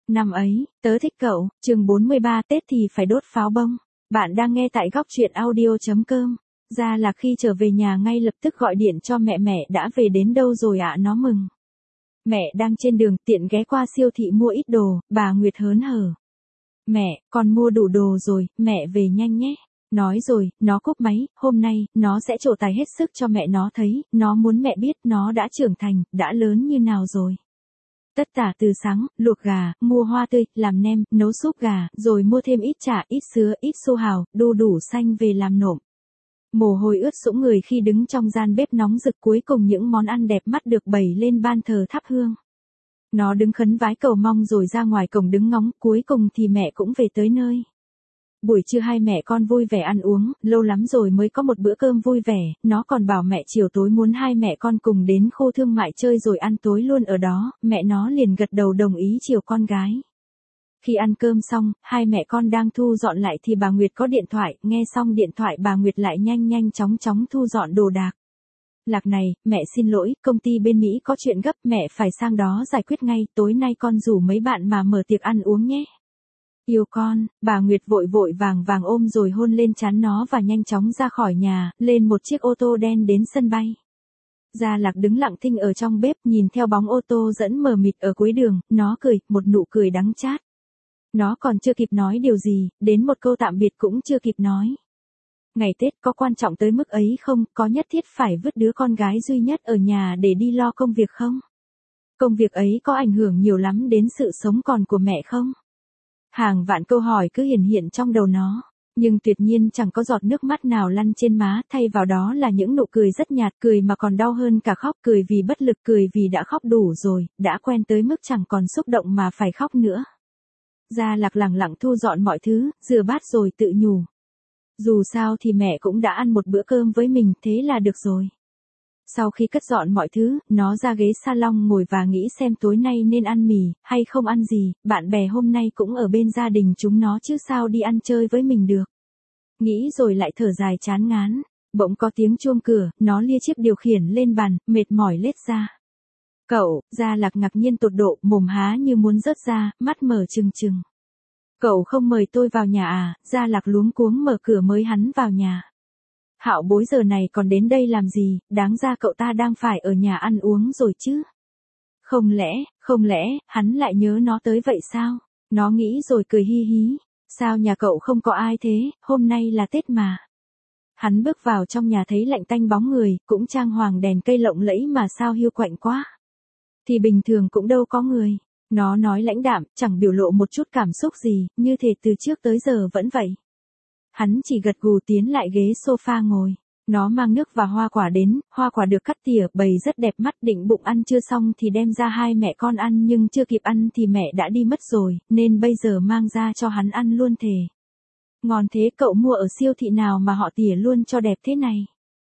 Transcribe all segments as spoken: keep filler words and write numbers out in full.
Năm ấy, tớ thích cậu, chương bốn mươi ba Tết thì phải đốt pháo bông. Bạn đang nghe tại góc truyện audio chấm com. Ra là khi trở về nhà ngay lập tức gọi điện cho mẹ mẹ đã về đến đâu rồi ạ à, nó mừng. Mẹ đang trên đường tiện ghé qua siêu thị mua ít đồ, bà Nguyệt hớn hở. Mẹ, con mua đủ đồ rồi, mẹ về nhanh nhé. Nói rồi, nó cúp máy, hôm nay, nó sẽ trổ tài hết sức cho mẹ nó thấy, nó muốn mẹ biết nó đã trưởng thành, đã lớn như nào rồi. Tất tả từ sáng, luộc gà, mua hoa tươi, làm nem, nấu súp gà, rồi mua thêm ít chả, ít sứa, ít su hào, đu đủ xanh về làm nộm. Mồ hôi ướt sũng người khi đứng trong gian bếp nóng rực, cuối cùng những món ăn đẹp mắt được bày lên ban thờ thắp hương. Nó đứng khấn vái cầu mong rồi ra ngoài cổng đứng ngóng, cuối cùng thì mẹ cũng về tới nơi. Buổi trưa hai mẹ con vui vẻ ăn uống, lâu lắm rồi mới có một bữa cơm vui vẻ, nó còn bảo mẹ chiều tối muốn hai mẹ con cùng đến khu thương mại chơi rồi ăn tối luôn ở đó, mẹ nó liền gật đầu đồng ý chiều con gái. Khi ăn cơm xong, hai mẹ con đang thu dọn lại thì bà Nguyệt có điện thoại, nghe xong điện thoại bà Nguyệt lại nhanh nhanh chóng chóng thu dọn đồ đạc. Lạc này, mẹ xin lỗi, công ty bên Mỹ có chuyện gấp, mẹ phải sang đó giải quyết ngay, tối nay con rủ mấy bạn mà mở tiệc ăn uống nhé. Yêu con, bà Nguyệt vội vội vàng vàng ôm rồi hôn lên trán nó và nhanh chóng ra khỏi nhà, lên một chiếc ô tô đen đến sân bay. Gia Lạc đứng lặng thinh ở trong bếp nhìn theo bóng ô tô dẫn mờ mịt ở cuối đường, nó cười, một nụ cười đắng chát. Nó còn chưa kịp nói điều gì, đến một câu tạm biệt cũng chưa kịp nói. Ngày Tết có quan trọng tới mức ấy không, có nhất thiết phải vứt đứa con gái duy nhất ở nhà để đi lo công việc không? Công việc ấy có ảnh hưởng nhiều lắm đến sự sống còn của mẹ không? Hàng vạn câu hỏi cứ hiển hiện trong đầu nó, nhưng tuyệt nhiên chẳng có giọt nước mắt nào lăn trên má, thay vào đó là những nụ cười rất nhạt, cười mà còn đau hơn cả khóc, cười vì bất lực, cười vì đã khóc đủ rồi, đã quen tới mức chẳng còn xúc động mà phải khóc nữa. Gia Lạc lẳng lặng thu dọn mọi thứ, rửa bát rồi tự nhủ. Dù sao thì mẹ cũng đã ăn một bữa cơm với mình, thế là được rồi. Sau khi cất dọn mọi thứ, nó ra ghế salon ngồi và nghĩ xem tối nay nên ăn mì, hay không ăn gì, bạn bè hôm nay cũng ở bên gia đình chúng nó chứ sao đi ăn chơi với mình được. Nghĩ rồi lại thở dài chán ngán, bỗng có tiếng chuông cửa, nó lia chiếc điều khiển lên bàn, mệt mỏi lết ra. Cậu, Gia Lạc ngạc nhiên tột độ, mồm há như muốn rớt ra, mắt mở trừng trừng. Cậu không mời tôi vào nhà à? Gia Lạc luống cuống mở cửa mới hắn vào nhà. Hạo Bối giờ này còn đến đây làm gì, đáng ra cậu ta đang phải ở nhà ăn uống rồi chứ. Không lẽ, không lẽ, hắn lại nhớ nó tới vậy sao? Nó nghĩ rồi cười hi hí. Sao nhà cậu không có ai thế, hôm nay là Tết mà. Hắn bước vào trong nhà thấy lạnh tanh bóng người, cũng trang hoàng đèn cây lộng lẫy mà sao hiu quạnh quá. Thì bình thường cũng đâu có người. Nó nói lãnh đạm, chẳng biểu lộ một chút cảm xúc gì, như thể từ trước tới giờ vẫn vậy. Hắn chỉ gật gù tiến lại ghế sofa ngồi. Nó mang nước và hoa quả đến, hoa quả được cắt tỉa, bày rất đẹp mắt, định bụng ăn chưa xong thì đem ra hai mẹ con ăn nhưng chưa kịp ăn thì mẹ đã đi mất rồi, nên bây giờ mang ra cho hắn ăn luôn thề. Ngon thế, cậu mua ở siêu thị nào mà họ tỉa luôn cho đẹp thế này?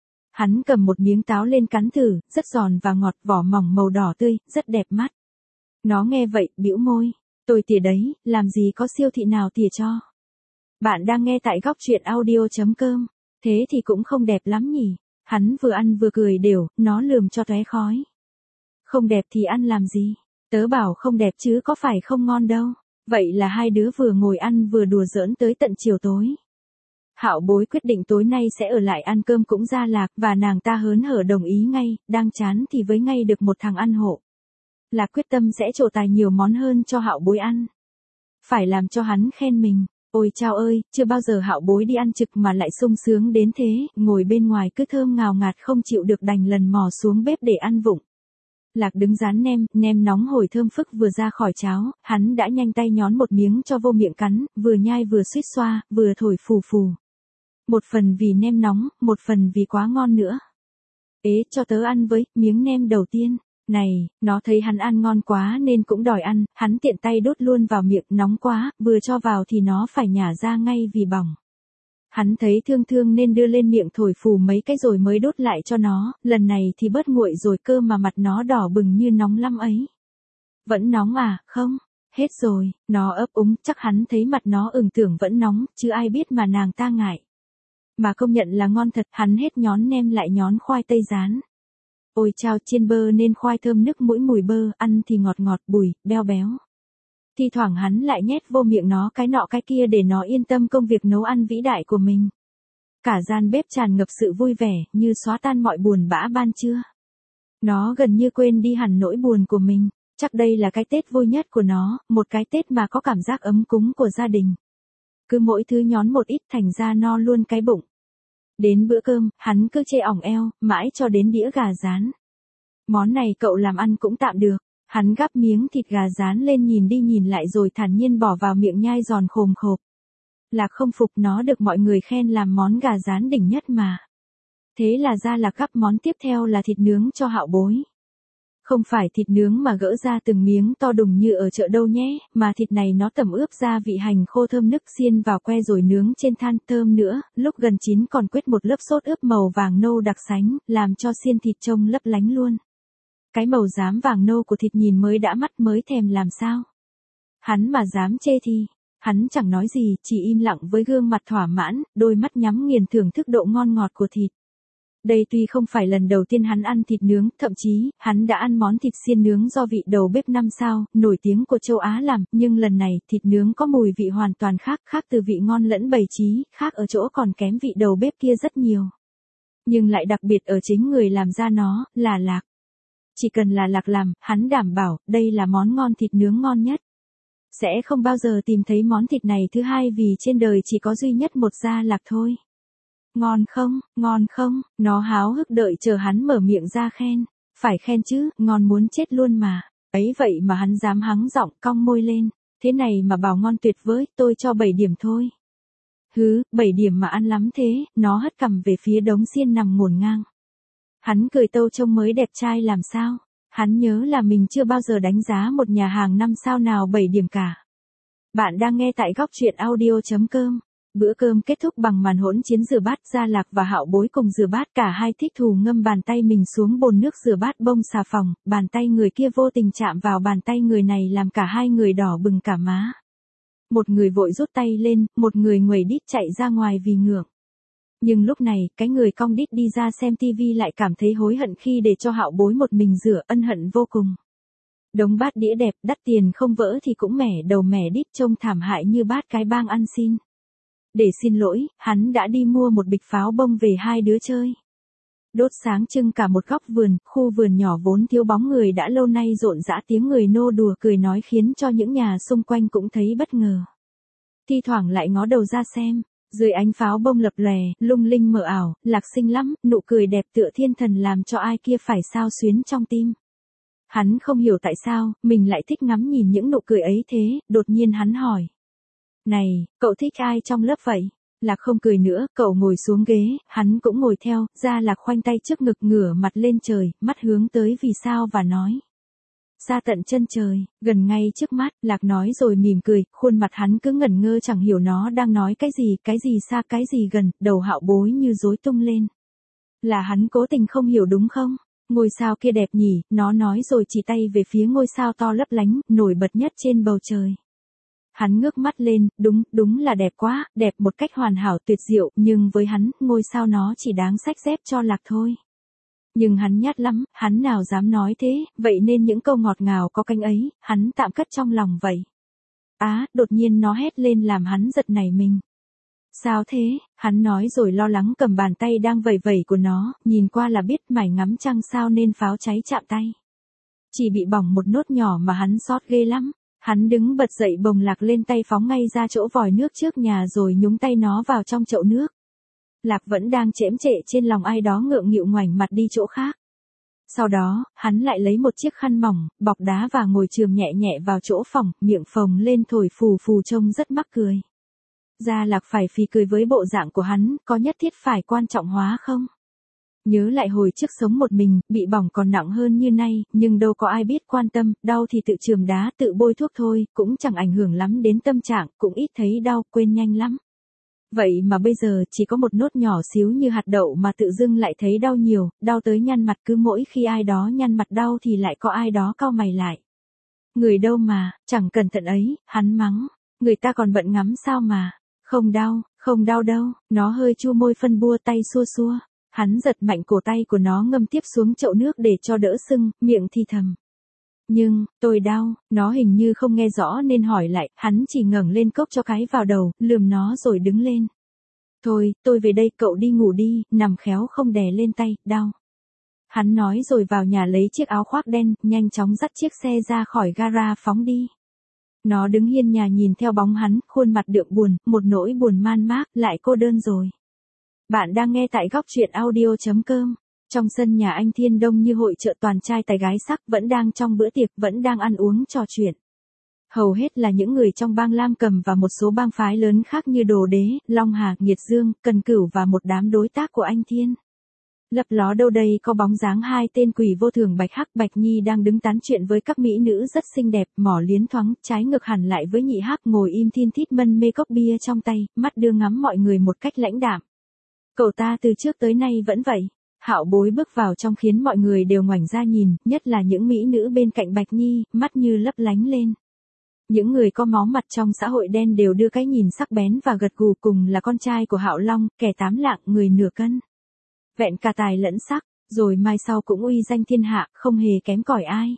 Hắn cầm một miếng táo lên cắn thử, rất giòn và ngọt, vỏ mỏng màu đỏ tươi, rất đẹp mắt. Nó nghe vậy, bĩu môi. Tôi tỉa đấy, làm gì có siêu thị nào tỉa cho. Bạn đang nghe tại góc truyện audio chấm com. Thế thì cũng không đẹp lắm nhỉ. Hắn vừa ăn vừa cười đều, nó lườm cho tóe khói. Không đẹp thì ăn làm gì. Tớ bảo không đẹp chứ có phải không ngon đâu. Vậy là hai đứa vừa ngồi ăn vừa đùa giỡn tới tận chiều tối. Hạo Bối quyết định tối nay sẽ ở lại ăn cơm cũng Gia Lạc, và nàng ta hớn hở đồng ý ngay, đang chán thì với ngay được một thằng ăn hộ. Lạc quyết tâm sẽ trổ tài nhiều món hơn cho Hạo Bối ăn. Phải làm cho hắn khen mình. Ôi chao ơi, chưa bao giờ Hạo Bối đi ăn trực mà lại sung sướng đến thế, ngồi bên ngoài cứ thơm ngào ngạt không chịu được đành lần mò xuống bếp để ăn vụng. Lạc đứng rán nem, nem nóng hổi thơm phức vừa ra khỏi cháo, hắn đã nhanh tay nhón một miếng cho vô miệng cắn, vừa nhai vừa suýt xoa, vừa thổi phù phù. Một phần vì nem nóng, một phần vì quá ngon nữa. Ế, cho tớ ăn với, miếng nem đầu tiên. Này, nó thấy hắn ăn ngon quá nên cũng đòi ăn, hắn tiện tay đốt luôn vào miệng, nóng quá, vừa cho vào thì nó phải nhả ra ngay vì bỏng. Hắn thấy thương thương nên đưa lên miệng thổi phù mấy cái rồi mới đốt lại cho nó, lần này thì bớt nguội rồi cơ mà mặt nó đỏ bừng như nóng lắm ấy. Vẫn nóng à, không? Hết rồi, nó ấp úng, chắc hắn thấy mặt nó ửng tưởng vẫn nóng, chứ ai biết mà nàng ta ngại. Mà công nhận là ngon thật, hắn hết nhón nem lại nhón khoai tây rán. Ôi chao, chiên bơ nên khoai thơm nức mũi mùi bơ, ăn thì ngọt ngọt bùi, béo béo. Thi thoảng hắn lại nhét vô miệng nó cái nọ cái kia để nó yên tâm công việc nấu ăn vĩ đại của mình. Cả gian bếp tràn ngập sự vui vẻ, như xóa tan mọi buồn bã ban trưa. Nó gần như quên đi hẳn nỗi buồn của mình. Chắc đây là cái Tết vui nhất của nó, một cái Tết mà có cảm giác ấm cúng của gia đình. Cứ mỗi thứ nhón một ít thành ra no luôn cái bụng. Đến bữa cơm, hắn cứ chê ỏng eo, mãi cho đến đĩa gà rán. Món này cậu làm ăn cũng tạm được. Hắn gắp miếng thịt gà rán lên nhìn đi nhìn lại rồi thản nhiên bỏ vào miệng nhai giòn khồm khộp. Lạc không phục nó được mọi người khen làm món gà rán đỉnh nhất mà. Thế là ra Lạc gắp món tiếp theo là thịt nướng cho Hạo Bối. Không phải thịt nướng mà gỡ ra từng miếng to đùng như ở chợ đâu nhé, mà thịt này nó tẩm ướp gia vị hành khô thơm nức xiên vào que rồi nướng trên than thơm nữa, lúc gần chín còn quết một lớp sốt ướp màu vàng nâu đặc sánh, làm cho xiên thịt trông lấp lánh luôn. Cái màu xám vàng nâu của thịt nhìn mới đã mắt mới thèm làm sao. Hắn mà dám chê thì, hắn chẳng nói gì, chỉ im lặng với gương mặt thỏa mãn, đôi mắt nhắm nghiền thưởng thức độ ngon ngọt của thịt. Đây tuy không phải lần đầu tiên hắn ăn thịt nướng, thậm chí, hắn đã ăn món thịt xiên nướng do vị đầu bếp năm sao, nổi tiếng của châu Á làm, nhưng lần này, thịt nướng có mùi vị hoàn toàn khác, khác từ vị ngon lẫn bày trí, khác ở chỗ còn kém vị đầu bếp kia rất nhiều. Nhưng lại đặc biệt ở chính người làm ra nó, là Lạc. Chỉ cần là Lạc làm, hắn đảm bảo, đây là món ngon thịt nướng ngon nhất. Sẽ không bao giờ tìm thấy món thịt này thứ hai vì trên đời chỉ có duy nhất một gia Lạc thôi. Ngon không, ngon không, nó háo hức đợi chờ hắn mở miệng ra khen. Phải khen chứ, ngon muốn chết luôn mà. Ấy vậy mà hắn dám hắng giọng cong môi lên. Thế này mà bảo ngon tuyệt với, tôi cho bảy điểm thôi. Hứ, bảy điểm mà ăn lắm thế, nó hất cằm về phía đống xiên nằm ngổn ngang. Hắn cười tâu trông mới đẹp trai làm sao. Hắn nhớ là mình chưa bao giờ đánh giá một nhà hàng năm sao nào bảy điểm cả. Bạn đang nghe tại góc truyện audio chấm com. Bữa cơm kết thúc bằng màn hỗn chiến rửa bát, Gia Lạc và Hạo Bối cùng rửa bát, cả hai thích thú ngâm bàn tay mình xuống bồn nước rửa bát bông xà phòng, bàn tay người kia vô tình chạm vào bàn tay người này làm cả hai người đỏ bừng cả má. Một người vội rút tay lên, một người nguầy đít chạy ra ngoài vì ngượng. Nhưng lúc này, cái người cong đít đi ra xem tivi lại cảm thấy hối hận khi để cho Hạo Bối một mình rửa, ân hận vô cùng. Đống bát đĩa đẹp, đắt tiền không vỡ thì cũng mẻ đầu mẻ đít trông thảm hại như bát cái bang ăn xin. Để xin lỗi, hắn đã đi mua một bịch pháo bông về hai đứa chơi. Đốt sáng trưng cả một góc vườn, khu vườn nhỏ vốn thiếu bóng người đã lâu nay rộn rã tiếng người nô đùa cười nói khiến cho những nhà xung quanh cũng thấy bất ngờ. Thi thoảng lại ngó đầu ra xem, dưới ánh pháo bông lập lòe, lung linh mờ ảo, Lạc xinh lắm, nụ cười đẹp tựa thiên thần làm cho ai kia phải xao xuyến trong tim. Hắn không hiểu tại sao, mình lại thích ngắm nhìn những nụ cười ấy thế, đột nhiên hắn hỏi. Này, cậu thích ai trong lớp vậy? Lạc không cười nữa, cậu ngồi xuống ghế, hắn cũng ngồi theo, Gia Lạc khoanh tay trước ngực ngửa mặt lên trời, mắt hướng tới vì sao và nói. Xa tận chân trời, gần ngay trước mắt, Lạc nói rồi mỉm cười, khuôn mặt hắn cứ ngẩn ngơ chẳng hiểu nó đang nói cái gì, cái gì xa cái gì gần, đầu Hạo Bối như rối tung lên. Là hắn cố tình không hiểu đúng không? Ngôi sao kia đẹp nhỉ, nó nói rồi chỉ tay về phía ngôi sao to lấp lánh, nổi bật nhất trên bầu trời. Hắn ngước mắt lên, đúng, đúng là đẹp quá, đẹp một cách hoàn hảo tuyệt diệu, nhưng với hắn, ngôi sao nó chỉ đáng xách dép cho Lạc thôi. Nhưng hắn nhát lắm, hắn nào dám nói thế, vậy nên những câu ngọt ngào có cánh ấy, hắn tạm cất trong lòng vậy. Á, đột nhiên nó hét lên làm hắn giật nảy mình. Sao thế, hắn nói rồi lo lắng cầm bàn tay đang vẩy vẩy của nó, nhìn qua là biết mải ngắm trăng sao nên pháo cháy chạm tay. Chỉ bị bỏng một nốt nhỏ mà hắn xót ghê lắm. Hắn đứng bật dậy bồng Lạc lên tay phóng ngay ra chỗ vòi nước trước nhà rồi nhúng tay nó vào trong chậu nước. Lạc vẫn đang chễm chệ trên lòng ai đó ngượng nghịu ngoảnh mặt đi chỗ khác. Sau đó, hắn lại lấy một chiếc khăn mỏng, bọc đá và ngồi chườm nhẹ nhẹ vào chỗ phòng, miệng phồng lên thổi phù phù trông rất mắc cười. Gia Lạc phải phì cười với bộ dạng của hắn, có nhất thiết phải quan trọng hóa không? Nhớ lại hồi trước sống một mình, bị bỏng còn nặng hơn như nay, nhưng đâu có ai biết quan tâm, đau thì tự chườm đá, tự bôi thuốc thôi, cũng chẳng ảnh hưởng lắm đến tâm trạng, cũng ít thấy đau, quên nhanh lắm. Vậy mà bây giờ chỉ có một nốt nhỏ xíu như hạt đậu mà tự dưng lại thấy đau nhiều, đau tới nhăn mặt, cứ mỗi khi ai đó nhăn mặt đau thì lại có ai đó cau mày lại. Người đâu mà, chẳng cẩn thận ấy, hắn mắng, người ta còn bận ngắm sao mà, không đau, không đau đâu, nó hơi chua môi phân bua tay xua xua. Hắn giật mạnh cổ tay của nó ngâm tiếp xuống chậu nước để cho đỡ sưng, miệng thì thầm. Nhưng, tôi đau, nó hình như không nghe rõ nên hỏi lại, hắn chỉ ngẩng lên cốc cho cái vào đầu, lườm nó rồi đứng lên. Thôi, tôi về đây, cậu đi ngủ đi, nằm khéo không đè lên tay, đau. Hắn nói rồi vào nhà lấy chiếc áo khoác đen, nhanh chóng dắt chiếc xe ra khỏi gara phóng đi. Nó đứng hiên nhà nhìn theo bóng hắn, khuôn mặt đượm buồn, một nỗi buồn man mác, lại cô đơn rồi. Bạn đang nghe tại góc truyện audio.com. Trong sân nhà anh Thiên đông như hội chợ toàn trai tài gái sắc, vẫn đang trong bữa tiệc, vẫn đang ăn uống trò chuyện. Hầu hết là những người trong bang Lam Cầm và một số bang phái lớn khác như Đồ Đế, Long Hà, Nghiệt Dương, Cần Cửu và một đám đối tác của anh Thiên. Lấp ló đâu đây có bóng dáng hai tên quỷ vô thường Bạch Hắc Bạch Nhi đang đứng tán chuyện với các mỹ nữ rất xinh đẹp, mỏ liến thoáng, trái ngược hẳn lại với Nhị Hắc ngồi im thin thít mân mê cốc bia trong tay, mắt đưa ngắm mọi người một cách lãnh đạm. Cậu ta từ trước tới nay vẫn vậy. Hạo Bối bước vào trong khiến mọi người đều ngoảnh ra nhìn, nhất là những mỹ nữ bên cạnh Bạch Nhi, mắt như lấp lánh lên. Những người có máu mặt trong xã hội đen đều đưa cái nhìn sắc bén và gật gù, cùng là con trai của Hạo Long, kẻ tám lạng người nửa cân. Vẹn cả tài lẫn sắc, rồi mai sau cũng uy danh thiên hạ, không hề kém cỏi ai.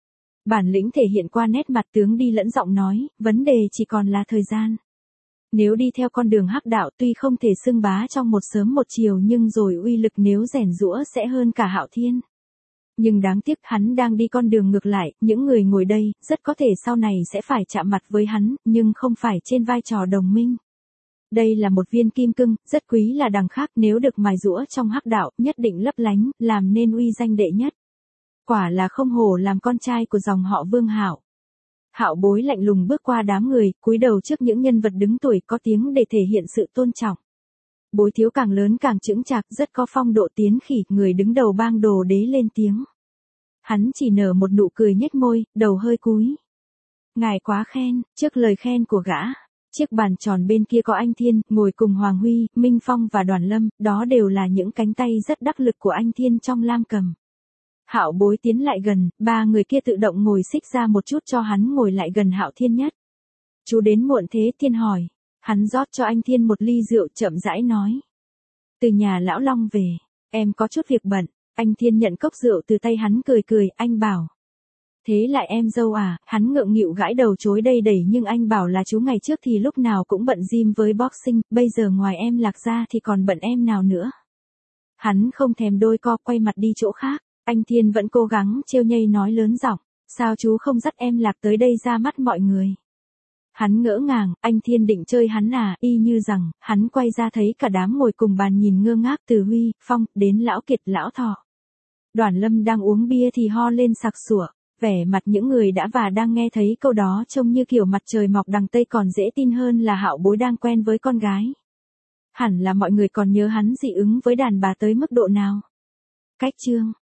Bản lĩnh thể hiện qua nét mặt tướng đi lẫn giọng nói, vấn đề chỉ còn là thời gian. Nếu đi theo con đường hắc đạo tuy không thể xưng bá trong một sớm một chiều nhưng rồi uy lực nếu rèn giũa sẽ hơn cả Hạo Thiên. Nhưng đáng tiếc hắn đang đi con đường ngược lại, những người ngồi đây, rất có thể sau này sẽ phải chạm mặt với hắn, nhưng không phải trên vai trò đồng minh. Đây là một viên kim cương, rất quý là đằng khác, nếu được mài giũa trong hắc đạo, nhất định lấp lánh, làm nên uy danh đệ nhất. Quả là không hổ làm con trai của dòng họ Vương Hạo. Hạo Bối lạnh lùng bước qua đám người, cúi đầu trước những nhân vật đứng tuổi có tiếng để thể hiện sự tôn trọng. Bối thiếu càng lớn càng chững chạc, rất có phong độ tiến khỉ, người đứng đầu bang Đồ Đế lên tiếng. Hắn chỉ nở một nụ cười nhếch môi, đầu hơi cúi. Ngài quá khen, trước lời khen của gã, chiếc bàn tròn bên kia có anh Thiên, ngồi cùng Hoàng Huy, Minh Phong và Đoàn Lâm, đó đều là những cánh tay rất đắc lực của anh Thiên trong Lam Cầm. Hạo Bối tiến lại gần, ba người kia tự động ngồi xích ra một chút cho hắn ngồi lại gần Hạo Thiên nhất. Chú đến muộn thế? Thiên hỏi. Hắn rót cho anh Thiên một ly rượu, chậm rãi nói. Từ nhà lão Long về, em có chút việc bận. Anh Thiên nhận cốc rượu từ tay hắn, cười cười, anh Bảo. Thế lại em dâu à? Hắn ngượng nghịu gãi đầu chối đây đẩy, nhưng anh Bảo là chú ngày trước thì lúc nào cũng bận gym với boxing, bây giờ ngoài em Lạc ra thì còn bận em nào nữa. Hắn không thèm đôi co, quay mặt đi chỗ khác. Anh Thiên vẫn cố gắng trêu nhây nói lớn giọng, sao chú không dắt em Lạc tới đây ra mắt mọi người. Hắn ngỡ ngàng, anh Thiên định chơi hắn à, y như rằng, hắn quay ra thấy cả đám ngồi cùng bàn nhìn ngơ ngác, từ Huy, Phong, đến Lão Kiệt, Lão Thọ. Đoàn Lâm đang uống bia thì ho lên sặc sủa, vẻ mặt những người đã và đang nghe thấy câu đó trông như kiểu mặt trời mọc đằng Tây, còn dễ tin hơn là Hạo Bối đang quen với con gái. Hẳn là mọi người còn nhớ hắn dị ứng với đàn bà tới mức độ nào. Cách chương